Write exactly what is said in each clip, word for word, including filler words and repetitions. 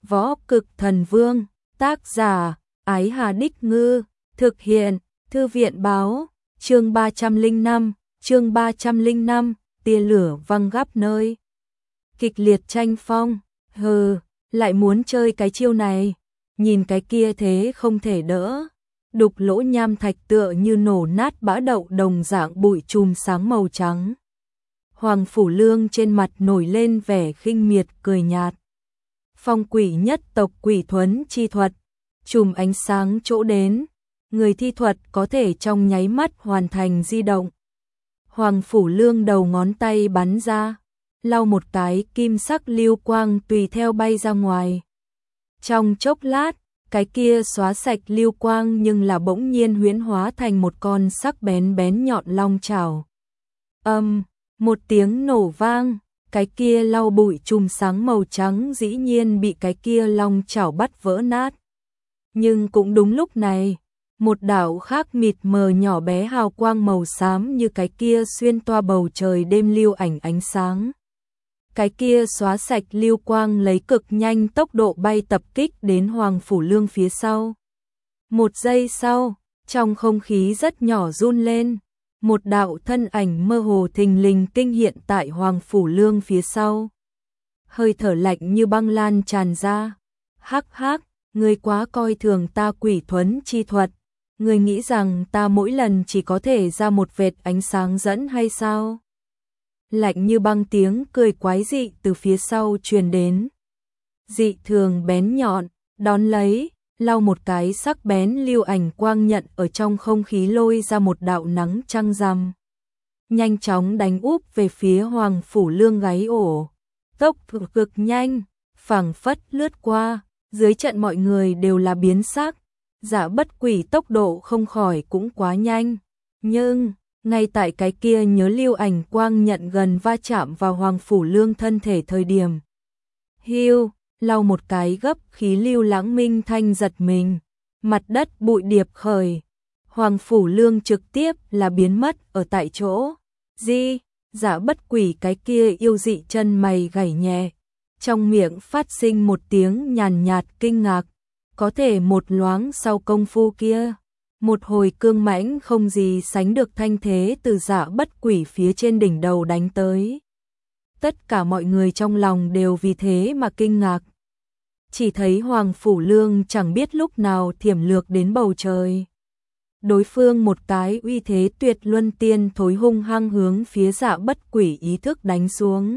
Võ Cực Thần Vương, tác giả, Ái Hà Đích Ngư, thực hiện, Thư viện báo, chương ba trăm lẻ năm, chương ba trăm lẻ năm, tia lửa văng gấp nơi. Kịch liệt tranh phong, hừ, lại muốn chơi cái chiêu này, nhìn cái kia thế không thể đỡ. Đục lỗ nham thạch tựa như nổ nát bã đậu đồng dạng bụi chùm sáng màu trắng. Hoàng Phủ Lương trên mặt nổi lên vẻ khinh miệt cười nhạt. Phong quỷ nhất tộc quỷ thuấn chi thuật, chùm ánh sáng chỗ đến, người thi thuật có thể trong nháy mắt hoàn thành di động. Hoàng Phủ Lương đầu ngón tay bắn ra, lau một cái kim sắc lưu quang tùy theo bay ra ngoài. Trong chốc lát, cái kia xóa sạch lưu quang nhưng là bỗng nhiên huyễn hóa thành một con sắc bén bén nhọn long chảo. Âm, một tiếng nổ vang, cái kia lau bụi chùm sáng màu trắng dĩ nhiên bị cái kia long chảo bắt vỡ nát. Nhưng cũng đúng lúc này, một đạo khác mịt mờ nhỏ bé hào quang màu xám như cái kia xuyên toa bầu trời đêm lưu ảnh ánh sáng. Cái kia xóa sạch lưu quang lấy cực nhanh tốc độ bay tập kích đến Hoàng Phủ Lương phía sau. Một giây sau, trong không khí rất nhỏ run lên, một đạo thân ảnh mơ hồ thình lình kinh hiện tại Hoàng Phủ Lương phía sau. Hơi thở lạnh như băng lan tràn ra. Hắc hắc, ngươi quá coi thường ta quỷ thuấn chi thuật. Ngươi nghĩ rằng ta mỗi lần chỉ có thể ra một vệt ánh sáng dẫn hay sao? Lạnh như băng tiếng cười quái dị từ phía sau truyền đến. Dị thường bén nhọn, đón lấy, lau một cái sắc bén lưu ảnh quang nhận ở trong không khí lôi ra một đạo nắng trăng rằm. Nhanh chóng đánh úp về phía Hoàng Phủ Lương gáy ổ. Tốc độ cực nhanh, phảng phất lướt qua, dưới trận mọi người đều là biến sắc. Dạ Bất Quỷ tốc độ không khỏi cũng quá nhanh. Nhưng, ngay tại cái kia nhớ lưu ảnh quang nhận gần va chạm vào Hoàng Phủ Lương thân thể thời điểm. Hiu, lau một cái gấp khí lưu lãng minh thanh giật mình. Mặt đất bụi điệp khởi. Hoàng Phủ Lương trực tiếp là biến mất ở tại chỗ. Di, Dạ Bất Quỷ cái kia yêu dị chân mày gảy nhẹ. Trong miệng phát sinh một tiếng nhàn nhạt kinh ngạc. Có thể một loáng sau công phu kia. Một hồi cương mãnh không gì sánh được thanh thế từ Dạ Bất Quỷ phía trên đỉnh đầu đánh tới. Tất cả mọi người trong lòng đều vì thế mà kinh ngạc. Chỉ thấy Hoàng Phủ Lương chẳng biết lúc nào thiểm lược đến bầu trời. Đối phương một cái uy thế tuyệt luân tiên thối hung hăng hướng phía Dạ Bất Quỷ ý thức đánh xuống.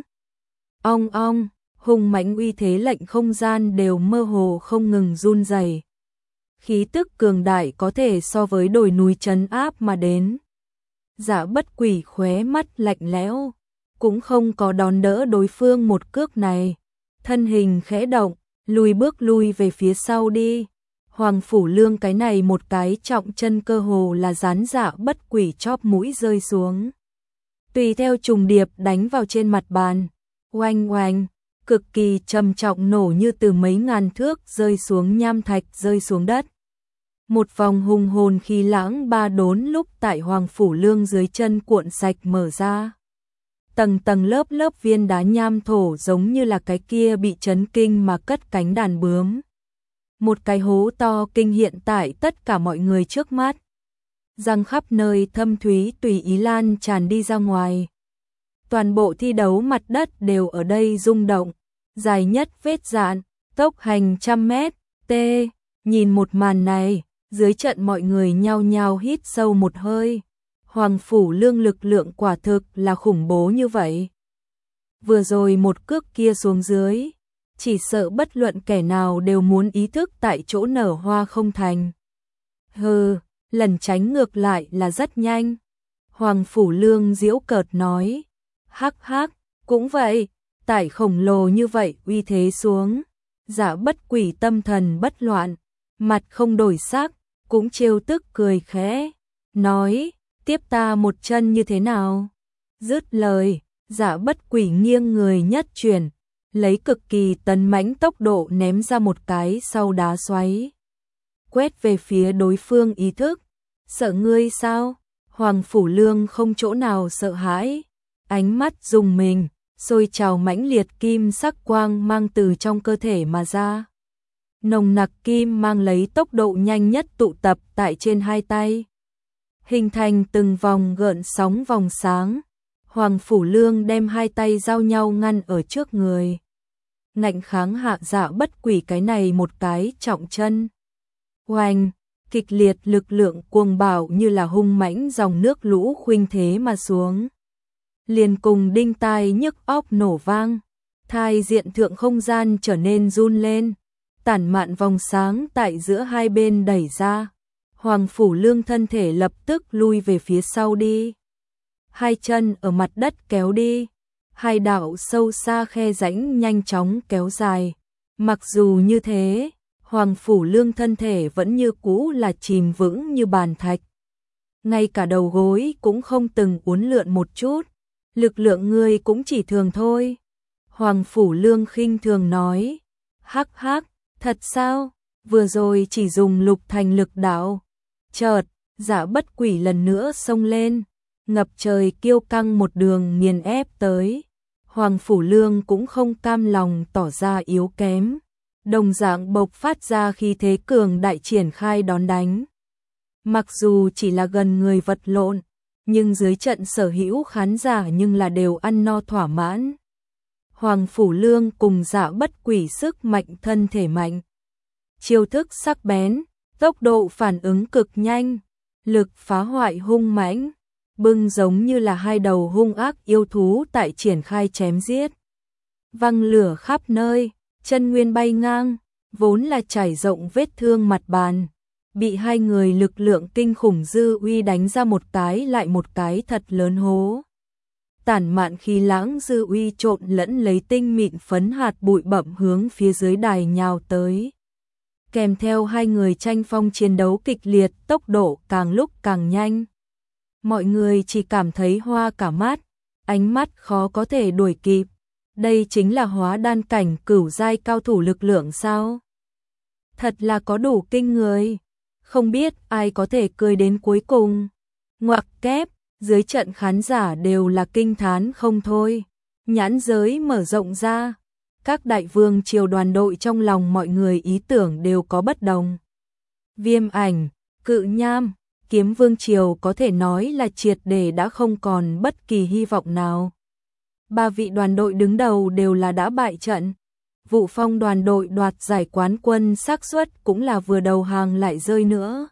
Ong ong, hung mãnh uy thế lệnh không gian đều mơ hồ không ngừng run rẩy. Khí tức cường đại có thể so với đồi núi trấn áp mà đến. Dạ Bất Quỷ khóe mắt lạnh lẽo, cũng không có đón đỡ đối phương một cước này. Thân hình khẽ động, lùi bước lui về phía sau đi. Hoàng Phủ Lương cái này một cái trọng chân cơ hồ là dán Dạ Bất Quỷ chóp mũi rơi xuống. Tùy theo trùng điệp đánh vào trên mặt bàn. Oanh oanh, cực kỳ trầm trọng nổ như từ mấy ngàn thước rơi xuống nham thạch rơi xuống đất. Một vòng hùng hồn khí lãng ba đốn lúc tại Hoàng Phủ Lương dưới chân cuộn sạch mở ra. Tầng tầng lớp lớp viên đá nham thổ giống như là cái kia bị chấn kinh mà cất cánh đàn bướm. Một cái hố to kinh hiện tại tất cả mọi người trước mắt. Răng khắp nơi thâm thúy tùy ý lan tràn đi ra ngoài. Toàn bộ thi đấu mặt đất đều ở đây rung động. Dài nhất vết dạn, tốc hành trăm mét, t. Nhìn một màn này, dưới trận mọi người nhao nhao hít sâu một hơi. Hoàng Phủ Lương lực lượng quả thực là khủng bố như vậy. Vừa rồi một cước kia xuống dưới, chỉ sợ bất luận kẻ nào đều muốn ý thức tại chỗ nở hoa không thành. Hừ, lần tránh ngược lại là rất nhanh. Hoàng Phủ Lương giễu cợt nói. Hắc hắc, cũng vậy, tại khổng lồ như vậy uy thế xuống. Dạ Bất Quỷ tâm thần bất loạn, mặt không đổi sắc, cũng trêu tức cười khẽ. Nói, tiếp ta một chân như thế nào? Dứt lời, Dạ Bất Quỷ nghiêng người nhất chuyển, lấy cực kỳ tấn mãnh tốc độ ném ra một cái sau đá xoáy. Quét về phía đối phương ý thức. Sợ ngươi sao? Hoàng Phủ Lương không chỗ nào sợ hãi. Ánh mắt rùng mình, sôi trào mãnh liệt kim sắc quang mang từ trong cơ thể mà ra. nồng nặc kim mang lấy tốc độ nhanh nhất tụ tập tại trên hai tay, hình thành từng vòng gợn sóng vòng sáng. Hoàng Phủ Lương đem hai tay giao nhau ngăn ở trước người, ngạnh kháng hạ Dạ Bất Quỷ cái này một cái trọng chân. Oanh, kịch liệt lực lượng cuồng bạo như là hung mãnh dòng nước lũ khuynh thế mà xuống, liền cùng đinh tai nhức óc nổ vang. Thai diện thượng không gian trở nên run lên, tản mạn vòng sáng tại giữa hai bên đẩy ra. Hoàng Phủ Lương thân thể lập tức lui về phía sau đi, hai chân ở mặt đất kéo đi, hai đạo sâu xa khe rãnh nhanh chóng kéo dài. Mặc dù như thế, Hoàng Phủ Lương thân thể vẫn như cũ là chìm vững như bàn thạch, ngay cả đầu gối cũng không từng uốn lượn một chút. Lực lượng ngươi cũng chỉ thường thôi. Hoàng Phủ Lương khinh thường nói. Hắc hắc, thật sao? Vừa rồi chỉ dùng lục thành lực đạo. Chợt, Dạ Bất Quỷ lần nữa xông lên, ngập trời kiêu căng một đường nghiền ép tới. Hoàng Phủ Lương cũng không cam lòng tỏ ra yếu kém, đồng dạng bộc phát ra khí thế cường đại triển khai đón đánh. Mặc dù chỉ là gần người vật lộn, nhưng dưới trận sở hữu khán giả nhưng là đều ăn no thỏa mãn. Hoàng Phủ Lương cùng Dạ Bất Quỷ sức mạnh thân thể mạnh, chiêu thức sắc bén, tốc độ phản ứng cực nhanh, lực phá hoại hung mãnh, bưng giống như là hai đầu hung ác yêu thú tại triển khai chém giết. Văng lửa khắp nơi, chân nguyên bay ngang, vốn là trải rộng vết thương mặt bàn, bị hai người lực lượng kinh khủng dư uy đánh ra một cái lại một cái thật lớn hố. Tản mạn khí lãng dư uy trộn lẫn lấy tinh mịn phấn hạt bụi bặm hướng phía dưới đài nhào tới. Kèm theo hai người tranh phong chiến đấu kịch liệt, tốc độ càng lúc càng nhanh. Mọi người chỉ cảm thấy hoa cả mắt, ánh mắt khó có thể đuổi kịp. Đây chính là hóa đan cảnh cửu giai cao thủ lực lượng sao? Thật là có đủ kinh người. Không biết ai có thể cười đến cuối cùng. Ngoặc kép, dưới trận khán giả đều là kinh thán không thôi. Nhãn giới mở rộng ra. Các đại vương triều đoàn đội trong lòng mọi người ý tưởng đều có bất đồng. Viêm Ảnh, Cự Nham, Kiếm Vương triều có thể nói là triệt để đã không còn bất kỳ hy vọng nào. Ba vị đoàn đội đứng đầu đều là đã bại trận. Vụ Phong đoàn đội đoạt giải quán quân xác suất cũng là vừa đầu hàng lại rơi nữa.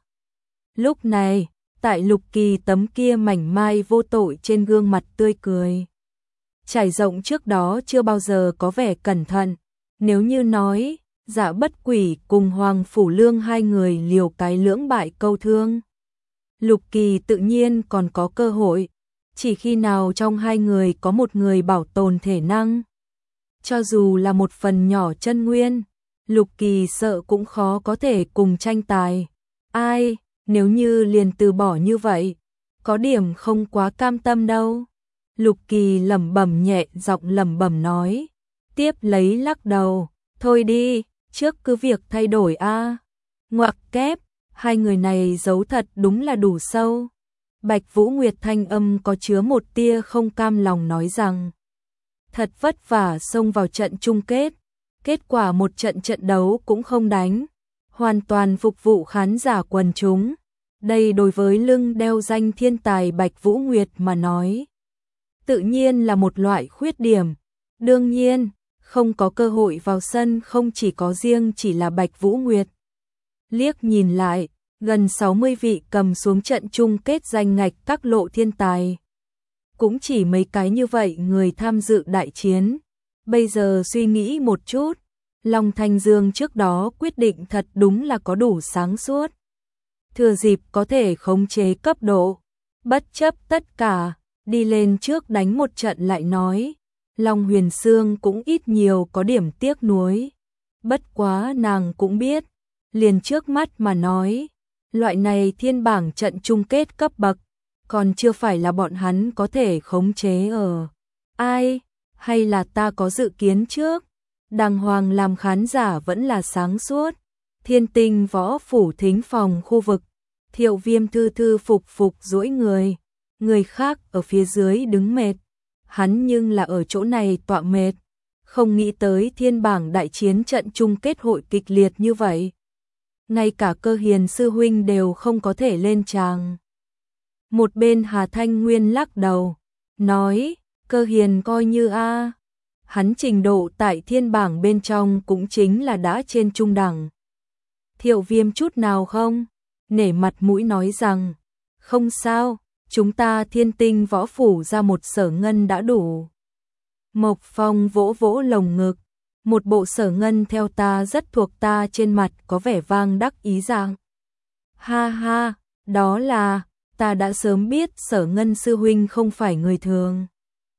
Lúc này, tại Lục Kỳ tấm kia mảnh mai vô tội trên gương mặt tươi cười, trải rộng trước đó chưa bao giờ có vẻ cẩn thận. Nếu như nói, Dạ Bất Quỷ cùng Hoàng Phủ Lương hai người liều cái lưỡng bại câu thương, Lục Kỳ tự nhiên còn có cơ hội, chỉ khi nào trong hai người có một người bảo tồn thể năng. Cho dù là một phần nhỏ chân nguyên, Lục Kỳ sợ cũng khó có thể cùng tranh tài. Ai, nếu như liền từ bỏ như vậy, có điểm không quá cam tâm đâu. Lục Kỳ lẩm bẩm nhẹ giọng lẩm bẩm nói, tiếp lấy lắc đầu, thôi đi, trước cứ việc thay đổi a. Ngoặc kép, hai người này giấu thật đúng là đủ sâu. Bạch Vũ Nguyệt thanh âm có chứa một tia không cam lòng nói rằng, thật vất vả xông vào trận chung kết, kết quả một trận trận đấu cũng không đánh, hoàn toàn phục vụ khán giả quần chúng. Đây đối với lưng đeo danh thiên tài Bạch Vũ Nguyệt mà nói, tự nhiên là một loại khuyết điểm. Đương nhiên, không có cơ hội vào sân không chỉ có riêng chỉ là Bạch Vũ Nguyệt. Liếc nhìn lại, gần sáu mươi vị cầm xuống trận chung kết danh ngạch các lộ thiên tài, cũng chỉ mấy cái như vậy người tham dự đại chiến. Bây giờ suy nghĩ một chút, Long Thanh Dương trước đó quyết định thật đúng là có đủ sáng suốt. Thừa dịp có thể khống chế cấp độ, bất chấp tất cả, đi lên trước đánh một trận lại nói. Long Huyền Sương cũng ít nhiều có điểm tiếc nuối. Bất quá nàng cũng biết, liền trước mắt mà nói, loại này thiên bảng trận chung kết cấp bậc, còn chưa phải là bọn hắn có thể khống chế ở. Ai, hay là ta có dự kiến trước, đàng hoàng làm khán giả vẫn là sáng suốt. Thiên Tinh Võ Phủ thính phòng khu vực, Thiệu Viêm thư thư phục phục duỗi người, người khác ở phía dưới đứng mệt, hắn nhưng là ở chỗ này tọa mệt. Không nghĩ tới thiên bảng đại chiến trận chung kết hội kịch liệt như vậy. Ngay cả Cơ Hiền sư huynh đều không có thể lên tràng. Một bên Hà Thanh Nguyên lắc đầu, nói, Cơ Hiền coi như a, hắn trình độ tại thiên bảng bên trong cũng chính là đã trên trung đẳng. Thiệu Viêm chút nào không, nể mặt mũi nói rằng, không sao, chúng ta Thiên Tinh võ phủ ra một Sở Ngân đã đủ. Mộc Phong vỗ vỗ lồng ngực, một bộ Sở Ngân theo ta rất thuộc ta, trên mặt có vẻ vang đắc ý rằng, ha ha, đó là, ta đã sớm biết Sở Ngân sư huynh không phải người thường.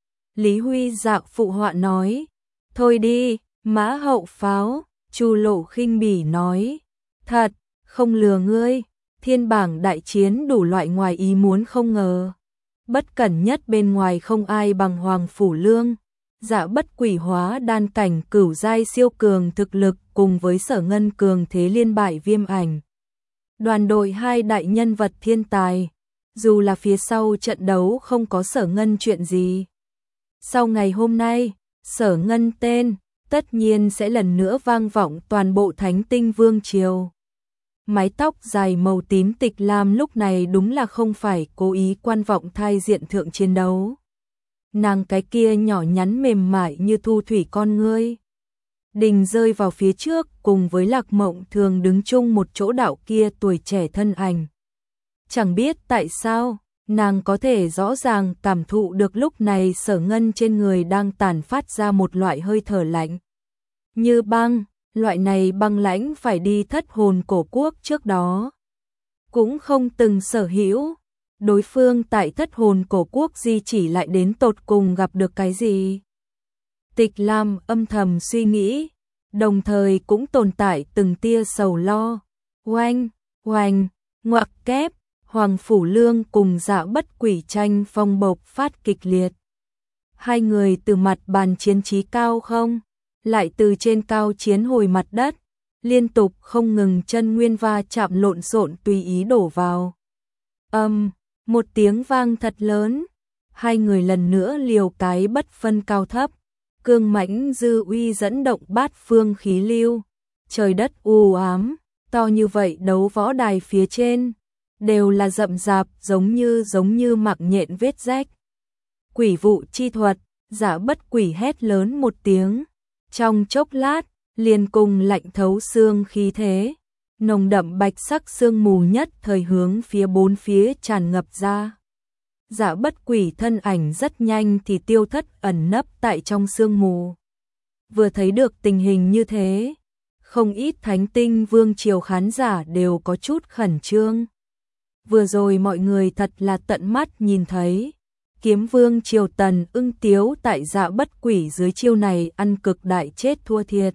Lý Huy Dạo phụ họa nói, thôi đi, mã hậu pháo. Chu Lộ khinh bỉ nói, thật, không lừa ngươi, thiên bảng đại chiến đủ loại ngoài ý muốn không ngờ. Bất cẩn nhất bên ngoài không ai bằng Hoàng Phủ Lương. Dạ Bất Quỷ hóa đan cảnh cửu giai siêu cường thực lực cùng với Sở Ngân cường thế liên bại Viêm Ảnh. Đoàn đội hai đại nhân vật thiên tài, dù là phía sau trận đấu không có Sở Ngân chuyện gì. Sau ngày hôm nay, Sở Ngân tên, tất nhiên sẽ lần nữa vang vọng toàn bộ Thánh Tinh Vương Triều. Mái tóc dài màu tím Tịch Lam lúc này đúng là không phải cố ý quan vọng thai diện thượng chiến đấu. Nàng cái kia nhỏ nhắn mềm mại như thu thủy con ngươi. Đình rơi vào phía trước cùng với Lạc Mộng Thường đứng chung một chỗ đạo kia tuổi trẻ thân ảnh. Chẳng biết tại sao, nàng có thể rõ ràng cảm thụ được lúc này Sở Ngân trên người đang tản phát ra một loại hơi thở lạnh. Như băng, loại này băng lãnh phải đi Thất Hồn Cổ Quốc trước đó. Cũng không từng sở hữu. Đối phương tại Thất Hồn Cổ Quốc di chỉ lại đến tột cùng gặp được cái gì? Tịch Lam âm thầm suy nghĩ, đồng thời cũng tồn tại từng tia sầu lo. Oanh, oanh, ngoặc kép, Hoàng Phủ Lương cùng Dạ Bất Quỷ tranh phong bộc phát kịch liệt. Hai người từ mặt bàn chiến trí cao không, lại từ trên cao chiến hồi mặt đất, liên tục không ngừng chân nguyên va chạm lộn xộn tùy ý đổ vào. Âm, một tiếng vang thật lớn, hai người lần nữa liều cái bất phân cao thấp, cương mãnh dư uy dẫn động bát phương khí lưu, trời đất u ám, to như vậy đấu võ đài phía trên, đều là rậm rạp giống như giống như mặc nhện vết rách. Quỷ vụ chi thuật, Dạ Bất Quỷ hét lớn một tiếng, trong chốc lát, liền cùng lạnh thấu xương khí thế, nồng đậm bạch sắc sương mù nhất thời hướng phía bốn phía tràn ngập ra. Dạ Bất Quỷ thân ảnh rất nhanh thì tiêu thất ẩn nấp tại trong sương mù. Vừa thấy được tình hình như thế, không ít Thánh Tinh Vương Triều khán giả đều có chút khẩn trương. Vừa rồi mọi người thật là tận mắt nhìn thấy, Kiếm Vương Triều Tần Ưng Tiếu tại Dạ Bất Quỷ dưới chiêu này ăn cực đại chết thua thiệt.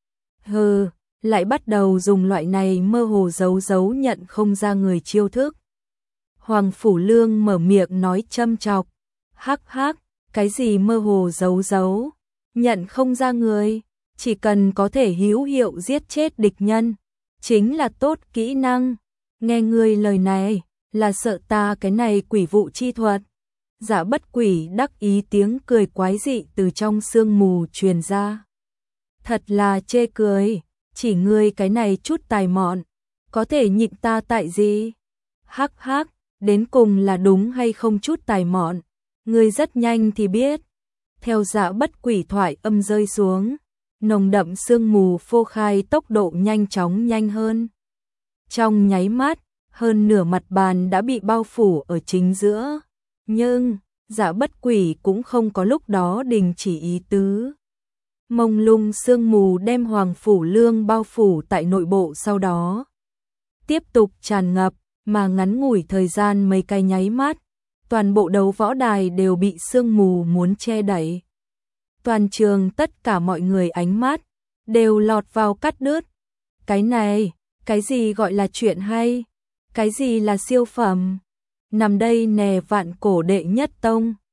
Hừ, lại bắt đầu dùng loại này mơ hồ giấu giấu nhận không ra người chiêu thức. Hoàng Phủ Lương mở miệng nói châm chọc, hắc hắc, cái gì mơ hồ giấu giấu, nhận không ra người, chỉ cần có thể hữu hiệu giết chết địch nhân, chính là tốt kỹ năng. Nghe ngươi lời này, là sợ ta cái này quỷ vụ chi thuật. Dạ Bất Quỷ đắc ý tiếng cười quái dị từ trong sương mù truyền ra. Thật là chê cười, chỉ ngươi cái này chút tài mọn, có thể nhịn ta tại gì? Hắc hắc, đến cùng là đúng hay không chút tài mọn, ngươi rất nhanh thì biết. Theo Dạ Bất Quỷ thoại âm rơi xuống, nồng đậm sương mù phô khai tốc độ nhanh chóng nhanh hơn. Trong nháy mắt, hơn nửa mặt bàn đã bị bao phủ ở chính giữa. Nhưng, Dạ Bất Quỷ cũng không có lúc đó đình chỉ ý tứ. Mông lung sương mù đem Hoàng Phủ Lương bao phủ tại nội bộ, sau đó tiếp tục tràn ngập, mà ngắn ngủi thời gian mấy cái nháy mắt, toàn bộ đấu võ đài đều bị sương mù muốn che đậy. Toàn trường tất cả mọi người ánh mắt đều lọt vào cắt đứt. Cái này, cái gì gọi là chuyện hay? Cái gì là siêu phẩm? Nằm đây nè vạn cổ đệ nhất tông,